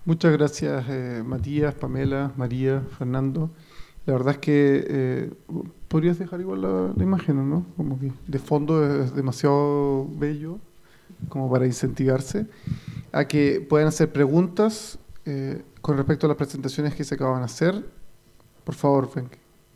Muchas gracias, Matías, Pamela, María, Fernando. La verdad es que podrías dejar igual la imagen, ¿no? Como que de fondo es demasiado bello como para incentivarse a que puedan hacer preguntas con respecto a las presentaciones que se acaban de hacer. Por favor, Frank.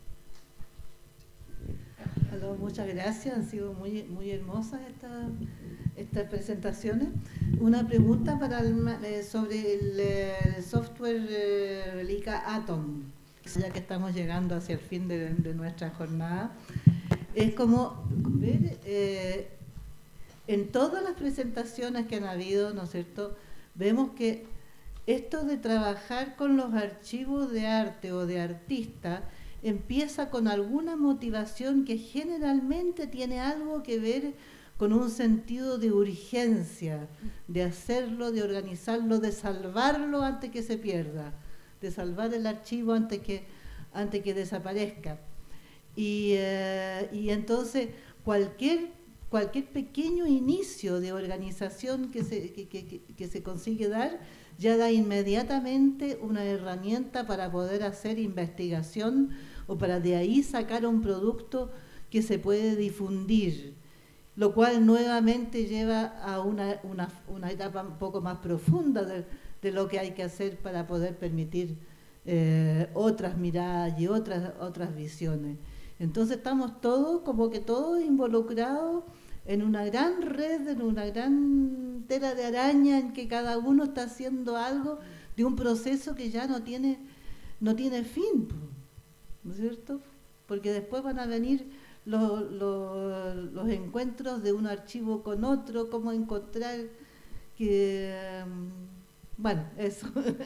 Aló, muchas gracias, han sido muy hermosas estas presentaciones. Una pregunta sobre el software Relica Atom, ya que estamos llegando hacia el fin de nuestra jornada. Es como ver en todas las presentaciones que han habido, ¿no es cierto?, vemos que esto de trabajar con los archivos de arte o de artista empieza con alguna motivación que generalmente tiene algo que ver con un sentido de urgencia, de hacerlo, de organizarlo, de salvarlo antes que se pierda, de salvar el archivo antes que desaparezca. Y entonces cualquier pequeño inicio de organización que se consigue dar ya da inmediatamente una herramienta para poder hacer investigación o para de ahí sacar un producto que se puede difundir, lo cual nuevamente lleva a una etapa un poco más profunda de lo que hay que hacer para poder permitir otras miradas y otras visiones. Entonces estamos todos involucrados en una gran red, en una gran tela de araña en que cada uno está haciendo algo de un proceso que ya no tiene fin, ¿no es cierto? Porque después van a venir los encuentros de un archivo con otro, cómo encontrar que... Bueno, eso.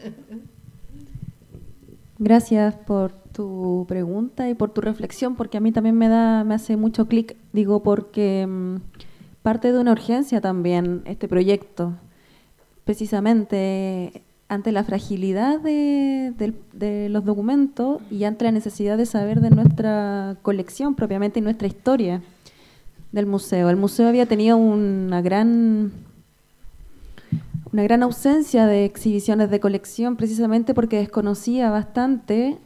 Gracias por tu pregunta y por tu reflexión, porque a mí también me hace mucho clic, digo, porque parte de una urgencia también este proyecto, precisamente ante la fragilidad de los documentos y ante la necesidad de saber de nuestra colección propiamente y nuestra historia del museo. El museo había tenido una gran ausencia de exhibiciones de colección precisamente porque desconocía bastante,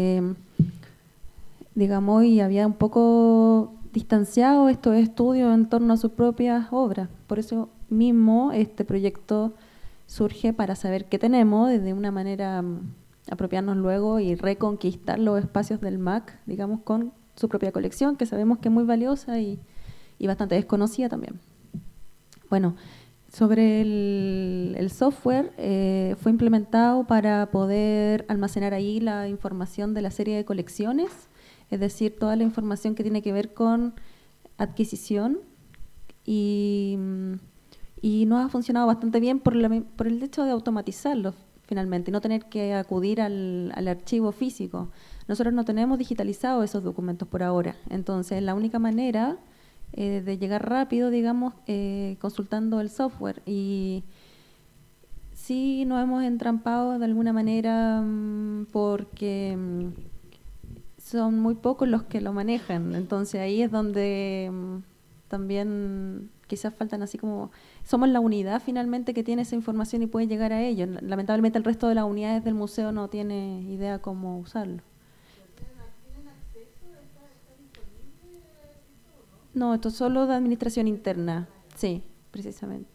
digamos, y había un poco distanciado estos estudios en torno a sus propias obras. Por eso mismo este proyecto surge para saber qué tenemos, de una manera apropiarnos luego y reconquistar los espacios del MAC, digamos, con su propia colección, que sabemos que es muy valiosa y bastante desconocida también. Bueno, sobre el software, fue implementado para poder almacenar ahí la información de la serie de colecciones, es decir, toda la información que tiene que ver con adquisición y nos ha funcionado bastante bien por el hecho de automatizarlo finalmente, no tener que acudir al archivo físico. Nosotros no tenemos digitalizado esos documentos por ahora, entonces la única manera de llegar rápido, digamos, consultando el software. Y sí nos hemos entrampado de alguna manera porque son muy pocos los que lo manejan, entonces ahí es donde también quizás faltan así como... Somos la unidad finalmente que tiene esa información y puede llegar a ello. Lamentablemente el resto de las unidades del museo no tiene idea cómo usarlo. ¿Tienen acceso? ¿Está disponible? No, esto es solo de administración interna. Sí, precisamente.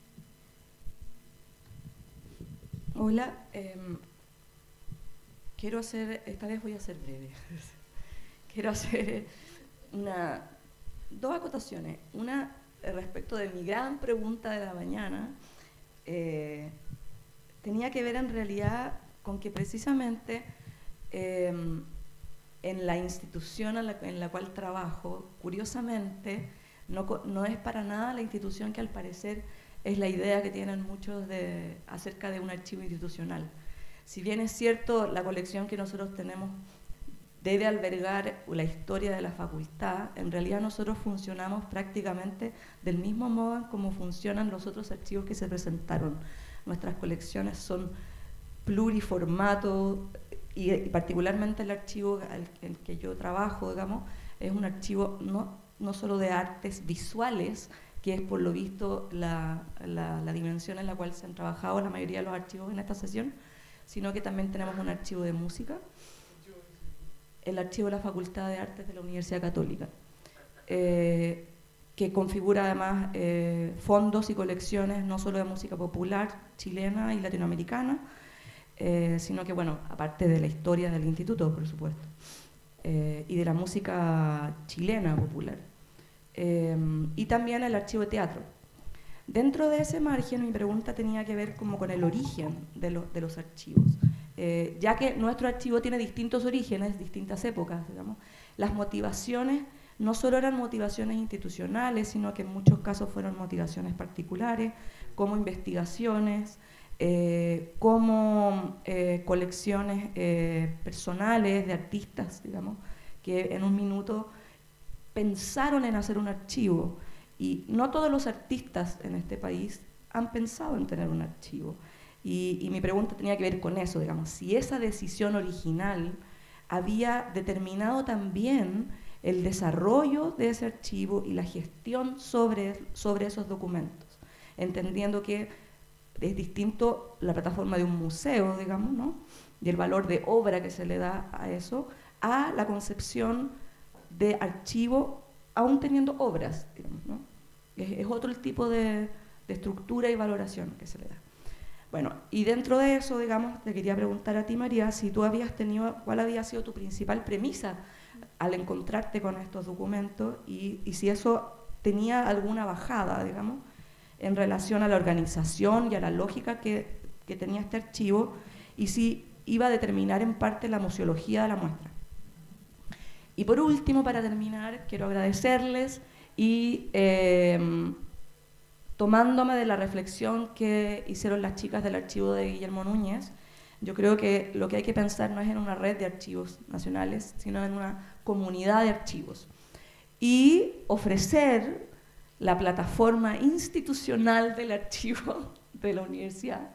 Hola, esta vez voy a ser breve. Quiero hacer dos acotaciones. Una respecto de mi gran pregunta de la mañana, tenía que ver en realidad con que precisamente en la institución en la cual trabajo, curiosamente, no es para nada la institución que al parecer es la idea que tienen muchos acerca de un archivo institucional. Si bien es cierto, la colección que nosotros tenemos debe albergar la historia de la facultad, en realidad nosotros funcionamos prácticamente del mismo modo en como funcionan los otros archivos que se presentaron. Nuestras colecciones son pluriformato y particularmente el archivo en que yo trabajo, digamos, es un archivo no solo de artes visuales, que es por lo visto la dimensión en la cual se han trabajado la mayoría de los archivos en esta sesión, sino que también tenemos un archivo de música, el archivo de la Facultad de Artes de la Universidad Católica, que configura además fondos y colecciones no solo de música popular chilena y latinoamericana, sino que, bueno, aparte de la historia del instituto, por supuesto, y de la música chilena popular. Y también el archivo de teatro. Dentro de ese margen, mi pregunta tenía que ver como con el origen de los archivos. Ya que nuestro archivo tiene distintos orígenes, distintas épocas, digamos, las motivaciones no solo eran motivaciones institucionales, sino que en muchos casos fueron motivaciones particulares, como investigaciones, como colecciones personales de artistas, digamos, que en un minuto pensaron en hacer un archivo. Y no todos los artistas en este país han pensado en tener un archivo. Y mi pregunta tenía que ver con eso, digamos, si esa decisión original había determinado también el desarrollo de ese archivo y la gestión sobre esos documentos, entendiendo que es distinto la plataforma de un museo, digamos, ¿no? Y el valor de obra que se le da a eso, a la concepción de archivo aún teniendo obras, digamos, ¿no? Es otro el tipo de estructura y valoración que se le da. Bueno, y dentro de eso, digamos, te quería preguntar a ti, María, si tú habías tenido, cuál había sido tu principal premisa al encontrarte con estos documentos y si eso tenía alguna bajada, digamos, en relación a la organización y a la lógica que tenía este archivo y si iba a determinar en parte la museología de la muestra. Y por último, para terminar, quiero agradecerles y tomándome de la reflexión que hicieron las chicas del archivo de Guillermo Núñez, yo creo que lo que hay que pensar no es en una red de archivos nacionales, sino en una comunidad de archivos. Y ofrecer la plataforma institucional del archivo de la universidad,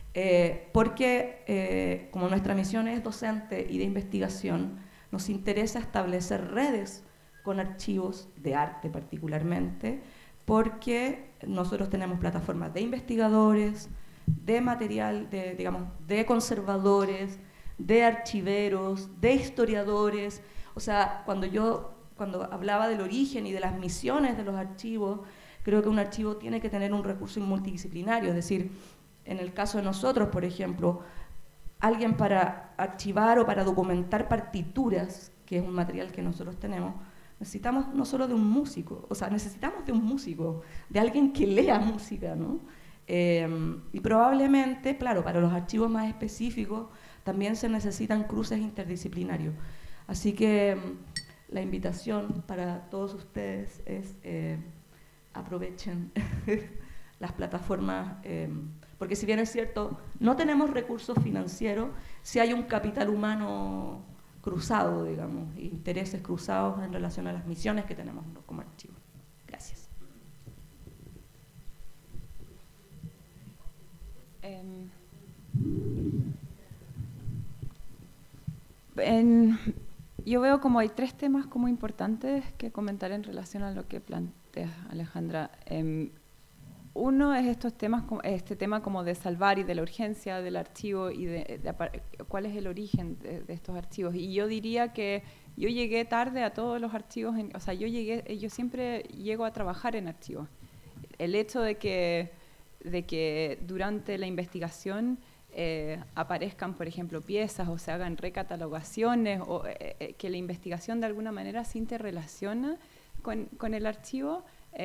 porque como nuestra misión es docente y de investigación, nos interesa establecer redes con archivos de arte particularmente, porque nosotros tenemos plataformas de investigadores, de material, de conservadores, de archiveros, de historiadores. O sea, cuando hablaba del origen y de las misiones de los archivos, creo que un archivo tiene que tener un recurso multidisciplinario, es decir, en el caso de nosotros, por ejemplo, alguien para archivar o para documentar partituras, que es un material que nosotros tenemos, necesitamos no solo de un músico, o sea, necesitamos de un músico, de alguien que lea música, ¿no? Y probablemente, claro, para los archivos más específicos también se necesitan cruces interdisciplinarios. Así que la invitación para todos ustedes es aprovechen las plataformas, porque si bien es cierto, no tenemos recursos financieros, sí hay un capital humano cruzado, digamos, intereses cruzados en relación a las misiones que tenemos como archivo. Gracias. Yo veo como hay tres temas como importantes que comentar en relación a lo que planteas, Alejandra. Uno es este tema como de salvar y de la urgencia del archivo y de cuál es el origen de estos archivos. Y yo diría que yo llegué tarde a todos los archivos, yo siempre llego a trabajar en archivos. El hecho de que durante la investigación aparezcan, por ejemplo, piezas o se hagan recatalogaciones o que la investigación de alguna manera se interrelaciona con el archivo,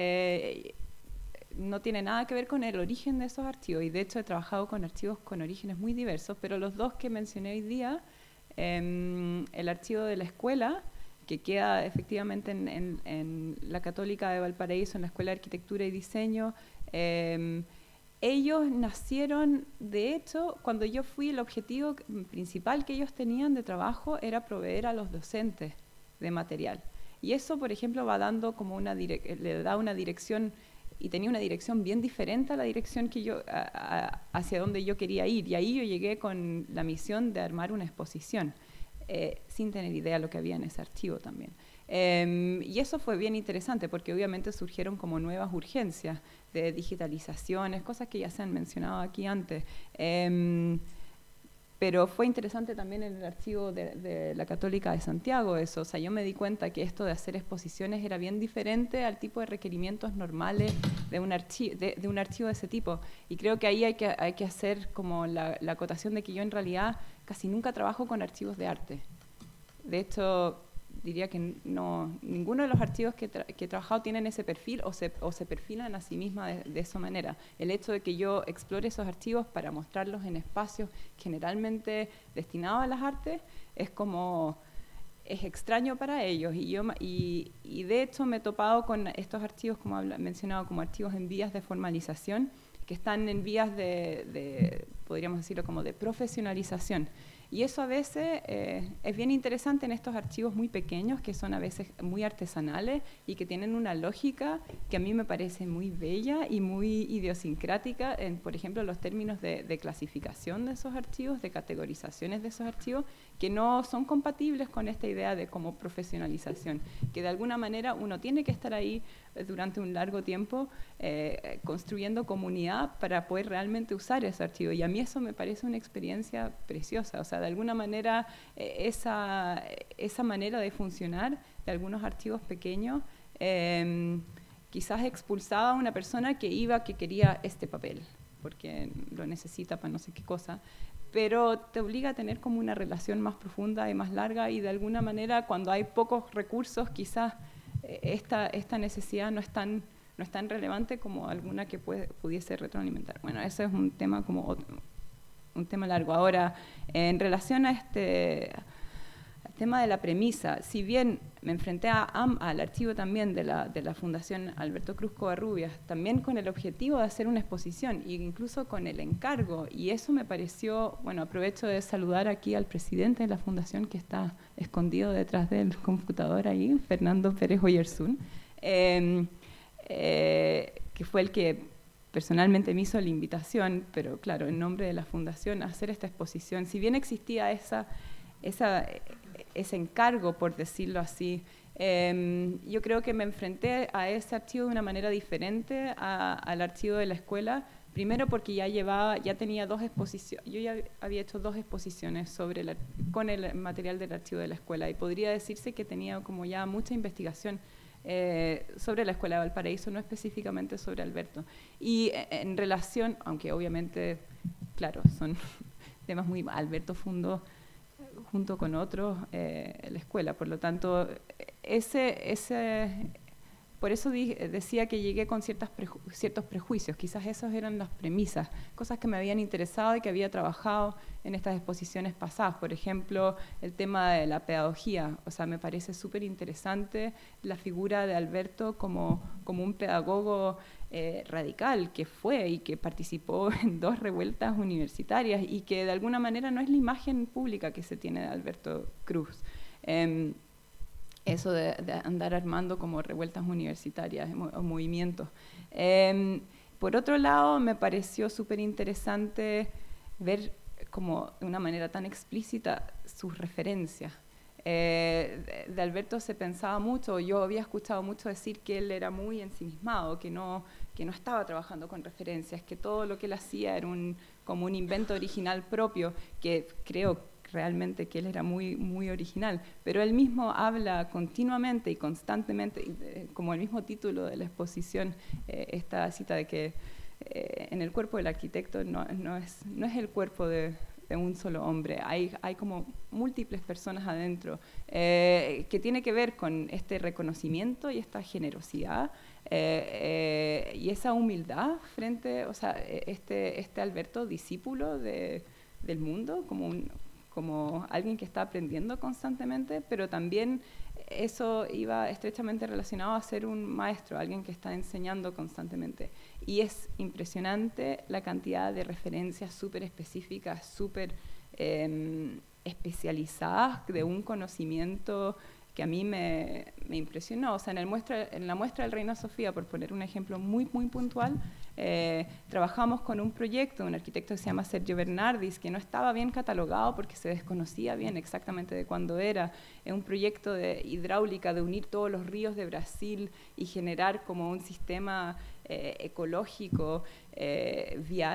no tiene nada que ver con el origen de esos archivos, y de hecho he trabajado con archivos con orígenes muy diversos, pero los dos que mencioné hoy día, el archivo de la escuela, que queda efectivamente en la Católica de Valparaíso, en la Escuela de Arquitectura y Diseño, ellos nacieron, de hecho, cuando yo fui, el objetivo principal que ellos tenían de trabajo era proveer a los docentes de material. Y eso, por ejemplo, va dando como le da una dirección, y tenía una dirección bien diferente a la dirección que hacia donde yo quería ir. Y ahí yo llegué con la misión de armar una exposición, sin tener idea de lo que había en ese archivo también. Y eso fue bien interesante porque obviamente surgieron como nuevas urgencias de digitalizaciones, cosas que ya se han mencionado aquí antes. Pero fue interesante también en el archivo de la Católica de Santiago eso. O sea, yo me di cuenta que esto de hacer exposiciones era bien diferente al tipo de requerimientos normales de un archivo de ese tipo. Y creo que ahí hay que hacer como la acotación de que yo en realidad casi nunca trabajo con archivos de arte. De hecho, diría que ninguno de los archivos que he trabajado tienen ese perfil o se perfilan a sí misma de esa manera. El hecho de que yo explore esos archivos para mostrarlos en espacios generalmente destinados a las artes es extraño para ellos. Y de hecho me he topado con estos archivos, como he mencionado, como archivos en vías de formalización, que están en vías podríamos decirlo, como de profesionalización. Y eso a veces es bien interesante en estos archivos muy pequeños, que son a veces muy artesanales y que tienen una lógica que a mí me parece muy bella y muy idiosincrática, por ejemplo, los términos de clasificación de esos archivos, de categorizaciones de esos archivos, que no son compatibles con esta idea de como profesionalización, que de alguna manera uno tiene que estar ahí durante un largo tiempo construyendo comunidad para poder realmente usar ese archivo. Y a mí eso me parece una experiencia preciosa. O sea, de alguna manera esa manera de funcionar de algunos archivos pequeños quizás expulsaba a una persona que quería este papel, porque lo necesita para no sé qué cosa, pero te obliga a tener como una relación más profunda y más larga, y de alguna manera cuando hay pocos recursos quizás esta necesidad no es tan relevante como alguna que pudiese retroalimentar. Bueno, ese es un tema un tema largo. Ahora, en relación a al tema de la premisa, si bien me enfrenté al archivo también de la Fundación Alberto Cruz Covarrubias, también con el objetivo de hacer una exposición e incluso con el encargo, y eso me pareció, bueno, aprovecho de saludar aquí al presidente de la Fundación que está escondido detrás del computador ahí, Fernando Pérez Oyarzún, que fue el que personalmente me hizo la invitación, pero claro, en nombre de la Fundación, a hacer esta exposición. Si bien existía ese encargo, por decirlo así, yo creo que me enfrenté a ese archivo de una manera diferente al archivo de la escuela. Primero porque ya tenía dos exposiciones, yo ya había hecho 2 exposiciones con el material del archivo de la escuela, y podría decirse que tenía como ya mucha investigación sobre la Escuela de Valparaíso, no específicamente sobre Alberto. Y en relación, aunque obviamente, claro, son temas muy... Alberto fundó junto con otros la escuela, por lo tanto, por eso decía que llegué con ciertos prejuicios, quizás esas eran las premisas, cosas que me habían interesado y que había trabajado en estas exposiciones pasadas. Por ejemplo, el tema de la pedagogía, o sea, me parece súper interesante la figura de Alberto como un pedagogo radical que fue y que participó en 2 revueltas universitarias y que de alguna manera no es la imagen pública que se tiene de Alberto Cruz. Eso de andar armando como revueltas universitarias o movimientos. Por otro lado, me pareció súper interesante ver como de una manera tan explícita sus referencias. De Alberto se pensaba mucho, yo había escuchado mucho decir que él era muy ensimismado, que no estaba trabajando con referencias, que todo lo que él hacía era como un invento original propio, que creo realmente que él era muy, muy original, pero él mismo habla continuamente y constantemente, como el mismo título de la exposición, esta cita de que en el cuerpo del arquitecto no es el cuerpo de un solo hombre, hay como múltiples personas adentro, que tiene que ver con este reconocimiento y esta generosidad y esa humildad frente, o sea, este Alberto discípulo del mundo, como alguien que está aprendiendo constantemente, pero también eso iba estrechamente relacionado a ser un maestro, alguien que está enseñando constantemente. Y es impresionante la cantidad de referencias súper específicas, súper especializadas, de un conocimiento que a mí me impresionó. O sea, en la muestra del Reina Sofía, por poner un ejemplo muy, muy puntual, trabajamos con un proyecto, un arquitecto que se llama Sergio Bernardis, que no estaba bien catalogado porque se desconocía bien exactamente de cuándo era. Es un proyecto de hidráulica, de unir todos los ríos de Brasil y generar como un sistema ecológico, vial,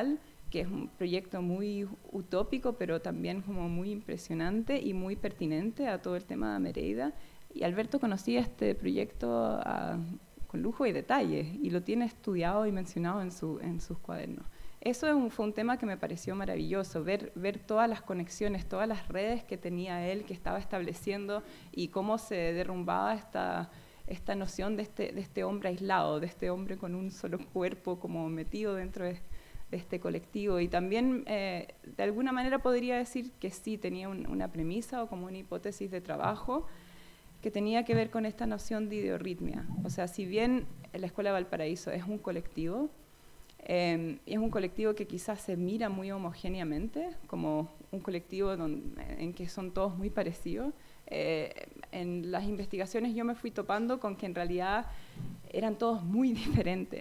que es un proyecto muy utópico, pero también como muy impresionante y muy pertinente a todo el tema de Mereida. Y Alberto conocía este proyecto con lujo y detalle, y lo tiene estudiado y mencionado en sus cuadernos. Eso fue un tema que me pareció maravilloso, ver todas las conexiones, todas las redes que tenía él, que estaba estableciendo, y cómo se derrumbaba esta noción de este hombre aislado, de este hombre con un solo cuerpo como metido dentro de este colectivo. Y también, de alguna manera podría decir que sí, tenía una premisa o como una hipótesis de trabajo que tenía que ver con esta noción de ideorritmia. O sea, si bien la Escuela de Valparaíso es un colectivo, y es un colectivo que quizás se mira muy homogéneamente, como un colectivo en que son todos muy parecidos, en las investigaciones yo me fui topando con que en realidad eran todos muy diferentes.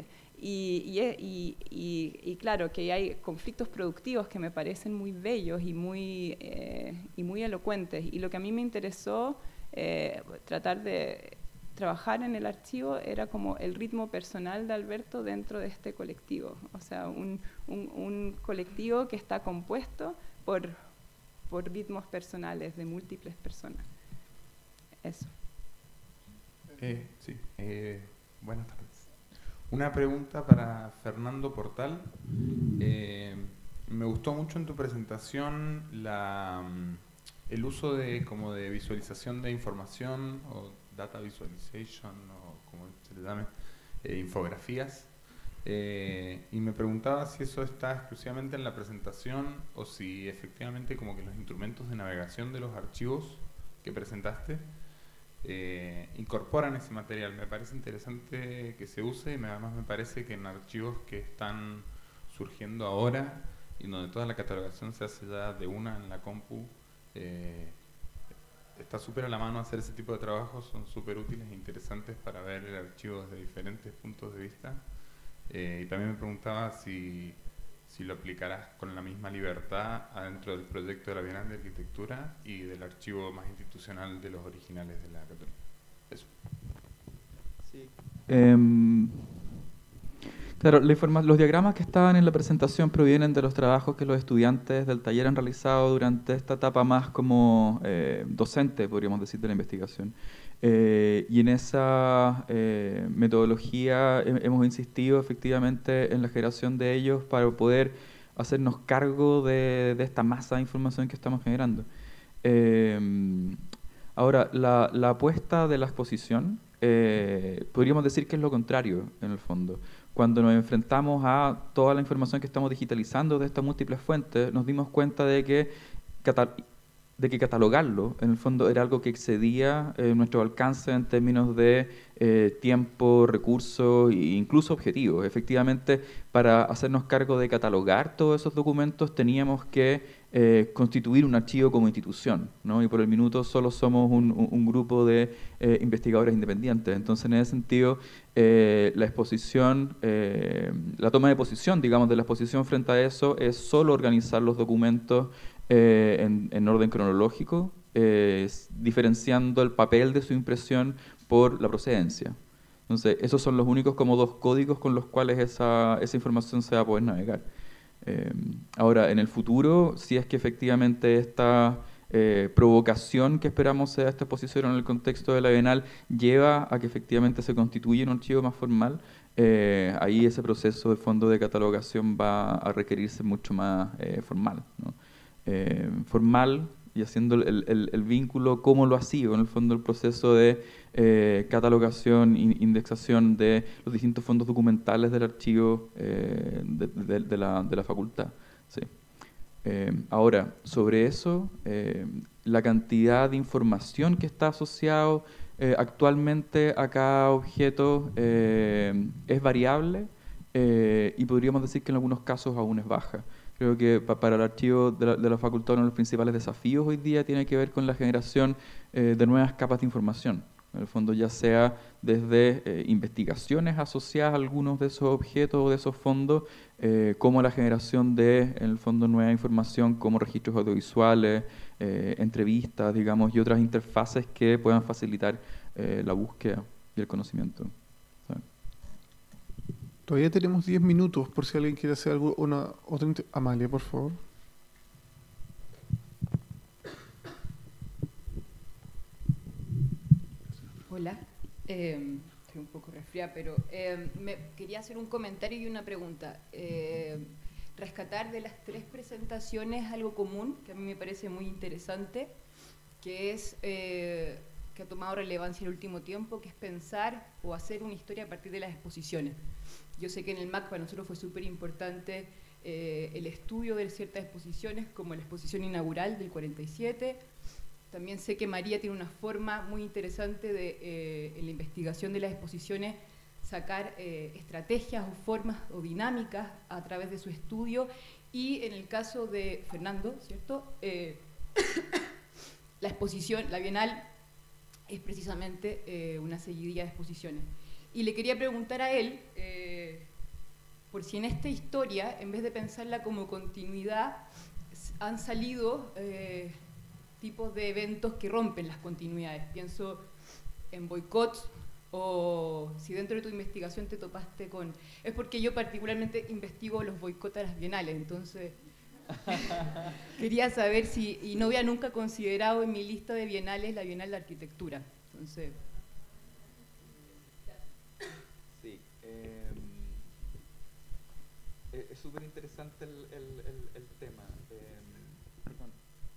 Y claro, que hay conflictos productivos que me parecen muy bellos y muy elocuentes. Y lo que a mí me interesó tratar de trabajar en el archivo era como el ritmo personal de Alberto dentro de este colectivo. O sea, un colectivo que está compuesto por ritmos personales de múltiples personas. Eso. Sí, buenas tardes. Una pregunta para Fernando Portal. Me gustó mucho en tu presentación el uso de visualización de información o data visualization o como se le llame, infografías. Y me preguntaba si eso está exclusivamente en la presentación o si efectivamente como que los instrumentos de navegación de los archivos que presentaste incorporan ese material. Me parece interesante que se use y además me parece que en archivos que están surgiendo ahora y donde toda la catalogación se hace ya de una en la compu, está súper a la mano hacer ese tipo de trabajos, son súper útiles e interesantes para ver el archivo desde diferentes puntos de vista. Y también me preguntaba si lo aplicarás con la misma libertad adentro del proyecto de la Bienal de Arquitectura y del archivo más institucional de los originales de la Católica. Eso. Sí. Claro, los diagramas que estaban en la presentación provienen de los trabajos que los estudiantes del taller han realizado durante esta etapa más como docente, podríamos decir, de la investigación. Y en esa metodología hemos insistido efectivamente en la generación de ellos para poder hacernos cargo de esta masa de información que estamos generando. Ahora, la apuesta de la exposición, podríamos decir que es lo contrario, en el fondo. Cuando nos enfrentamos a toda la información que estamos digitalizando de estas múltiples fuentes, nos dimos cuenta de que catalogarlo, en el fondo, era algo que excedía nuestro alcance en términos de tiempo, recursos e incluso objetivos. Efectivamente, para hacernos cargo de catalogar todos esos documentos, teníamos que constituir un archivo como institución, ¿no? Y por el minuto solo somos un grupo de investigadores independientes. Entonces, en ese sentido, la exposición, la toma de posición, digamos, de la exposición frente a eso es solo organizar los documentos en orden cronológico, diferenciando el papel de su impresión por la procedencia. Entonces, esos son los únicos como dos códigos con los cuales esa información se va a poder navegar. Ahora, en el futuro, si es que efectivamente esta provocación que esperamos sea esta exposición en el contexto de la Bienal lleva a que efectivamente se constituya un archivo más formal, ahí ese proceso de fondo de catalogación va a requerirse mucho más formal, ¿no? Formal y haciendo el vínculo, cómo lo ha sido en el fondo el proceso de catalogación, indexación de los distintos fondos documentales del archivo de la facultad. Sí. Ahora, sobre eso, la cantidad de información que está asociado actualmente a cada objeto es variable y podríamos decir que en algunos casos aún es baja. Creo que para el archivo de la facultad uno de los principales desafíos hoy día tiene que ver con la generación de nuevas capas de información. En el fondo, ya sea desde investigaciones asociadas a algunos de esos objetos o de esos fondos, como la generación de, en el fondo, nueva información como registros audiovisuales, entrevistas, digamos, y otras interfaces que puedan facilitar la búsqueda y el conocimiento. ¿Sí? Todavía tenemos 10 minutos por si alguien quiere hacer algo, Amalia, por favor. Hola, estoy un poco resfriada, pero quería hacer un comentario y una pregunta. Rescatar de las 3 presentaciones algo común, que a mí me parece muy interesante, que es que ha tomado relevancia en el último tiempo, que es pensar o hacer una historia a partir de las exposiciones. Yo sé que en el MAC para nosotros fue súper importante el estudio de ciertas exposiciones, como la exposición inaugural del 47. También sé que María tiene una forma muy interesante de, en la investigación de las exposiciones, sacar estrategias o formas o dinámicas a través de su estudio. Y en el caso de Fernando, ¿cierto? La exposición, la Bienal, es precisamente una seguidilla de exposiciones. Y le quería preguntar a él, por si en esta historia, en vez de pensarla como continuidad, han salido tipos de eventos que rompen las continuidades. Pienso en boicots, o si dentro de tu investigación te topaste con... Es porque yo particularmente investigo los boicots a las bienales, entonces quería saber si... Y no había nunca considerado en mi lista de bienales la Bienal de Arquitectura. Entonces... Sí, es súper interesante el tema. Perdón.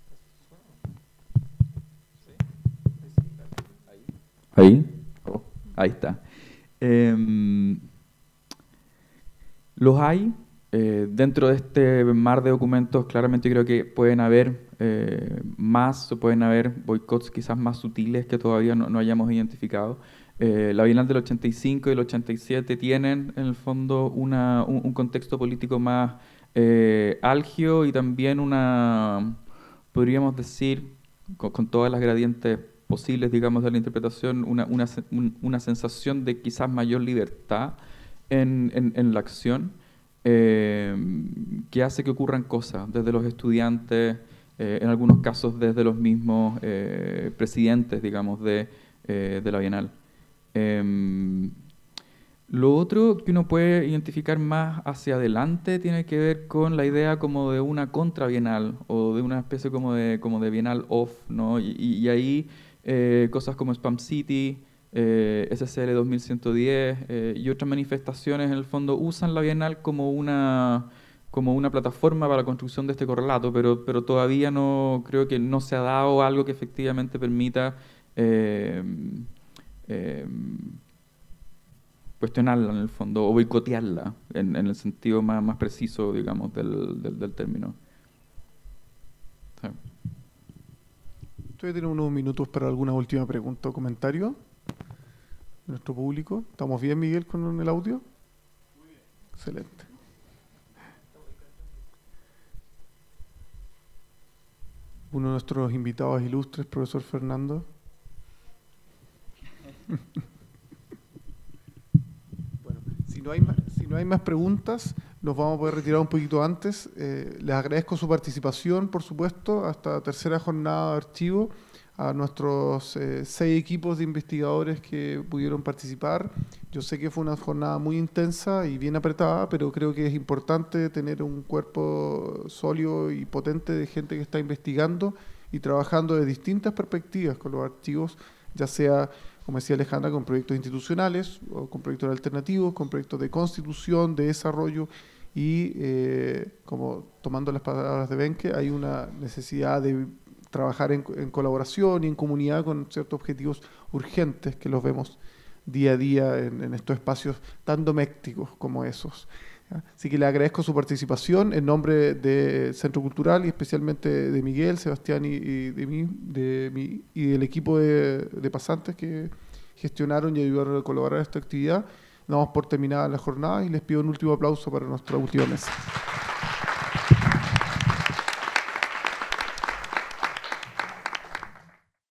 Ahí. Oh, ahí está. Los hay. Dentro de este mar de documentos, claramente creo que pueden haber más, o pueden haber boicots quizás más sutiles que todavía no hayamos identificado. La Bienal del 85 y el 87 tienen, en el fondo, un contexto político más álgido y también podríamos decir, con todas las gradientes posibles, digamos, de la interpretación, una sensación de quizás mayor libertad en la acción, que hace que ocurran cosas desde los estudiantes, en algunos casos desde los mismos presidentes, digamos, de la Bienal. Lo otro que uno puede identificar más hacia adelante tiene que ver con la idea como de una contrabienal o de una especie como de bienal off, ¿no? Y ahí cosas como Spam City, SCL 2110 y otras manifestaciones en el fondo usan la bienal como una plataforma para la construcción de este correlato, pero todavía no creo que no se ha dado algo que efectivamente permita cuestionarla en el fondo o boicotearla en el sentido más preciso, digamos, del término. Sí. Todavía tenemos unos minutos para alguna última pregunta o comentario de nuestro público. ¿Estamos bien, Miguel, con el audio? Muy bien. Excelente. Uno de nuestros invitados ilustres, profesor Fernando. Bueno, si no hay más preguntas, nos vamos a poder retirar un poquito antes. Les agradezco su participación, por supuesto, a esta tercera jornada de archivo, a nuestros 6 equipos de investigadores que pudieron participar. Yo sé que fue una jornada muy intensa y bien apretada, pero creo que es importante tener un cuerpo sólido y potente de gente que está investigando y trabajando de distintas perspectivas con los archivos, ya sea, como decía Alejandra, con proyectos institucionales, o con proyectos alternativos, con proyectos de constitución, de desarrollo, y como tomando las palabras de Benke, hay una necesidad de trabajar en colaboración y en comunidad con ciertos objetivos urgentes que los vemos día a día en estos espacios tan domésticos como esos. Así que le agradezco su participación en nombre del Centro Cultural y especialmente de Miguel, Sebastián y de mí y del equipo de pasantes que gestionaron y ayudaron a colaborar a esta actividad. Damos por terminada la jornada y les pido un último aplauso para nuestra última mesa.